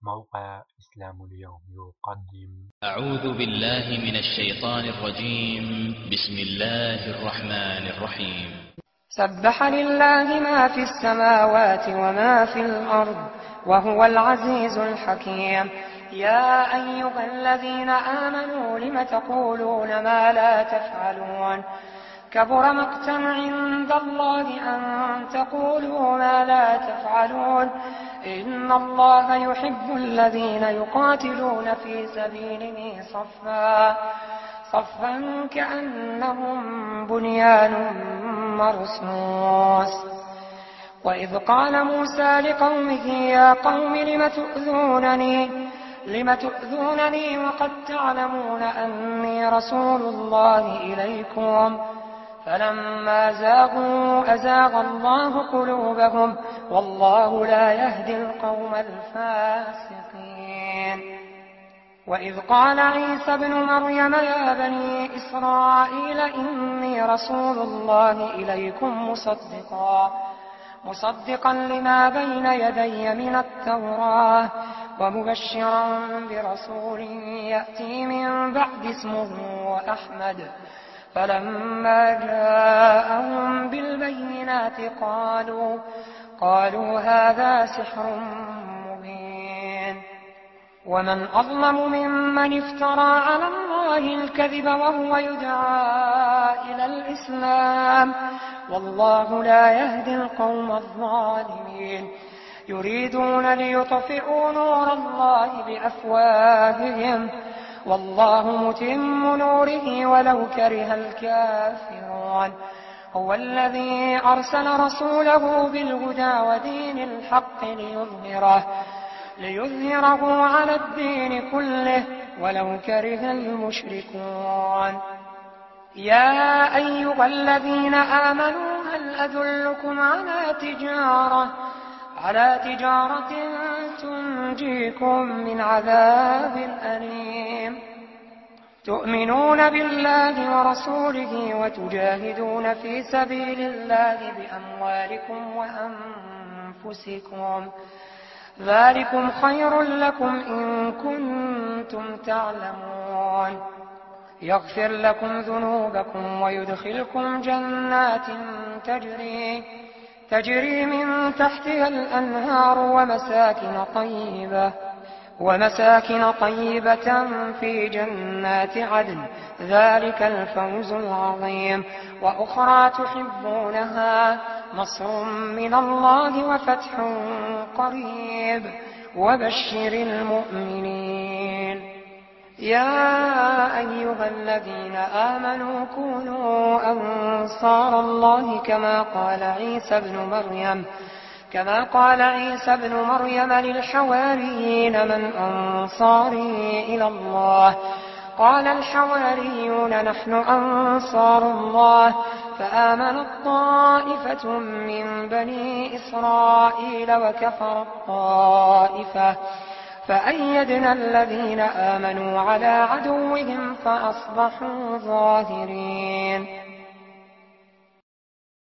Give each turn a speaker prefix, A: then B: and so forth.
A: موقع إسلام اليوم يقدم.
B: أعوذ بالله من الشيطان الرجيم. بسم الله الرحمن الرحيم.
C: سبح لله ما في السماوات وما في الأرض وهو العزيز الحكيم. يا أيها الذين آمنوا لم تقولون ما لا تفعلون كبر مقتا عند الله أن تقولوا ما لا تفعلون. إن الله يحب الذين يقاتلون في سبيله صفا كأنهم بنيان مرصوص. وإذ قال موسى لقومه يا قوم لم تؤذونني وقد تعلمون أني رسول الله إليكم. فلما زاغوا أزاغ الله قلوبهم والله لا يهدي القوم الفاسقين. وإذ قال عيسى ابن مريم يا بني إسرائيل إني رسول الله إليكم مصدقا لما بين يدي من التوراة ومبشرا برسول يأتي من بعد اسمه أحمد. فلما جاءهم بالبينات قالوا هذا سحر مبين. ومن أظلم ممن افترى على الله الكذب وهو يدعى إلى الإسلام والله لا يهدي القوم الظالمين. يريدون ليطفئوا نور الله بأفواههم والله متم نوره ولو كره الكافرون. هو الذي أرسل رسوله بالهدى ودين الحق ليظهره على الدين كله ولو كره المشركون. يا أيها الذين آمنوا هل أدلكم على تجارة تنجيكم من عذاب أليم. تؤمنون بالله ورسوله وتجاهدون في سبيل الله بأموالكم وأنفسكم ذلكم خير لكم إن كنتم تعلمون. يغفر لكم ذنوبكم ويدخلكم جنات تجري من تحتها الأنهار ومساكن طيبة في جنات عدن ذلك الفوز العظيم. وأخرى تحبونها نصر من الله وفتح قريب وبشر المؤمنين. يا أيها الذين آمنوا كونوا أنصار الله كما قال عيسى ابن مريم للحواريين من أنصاري إلى الله؟ قال الحواريون نحن أنصار الله. فآمنت طائفة من بني إسرائيل وكفرت طائفة فأيدنا الذين آمنوا على عدوهم فأصبحوا ظاهرين.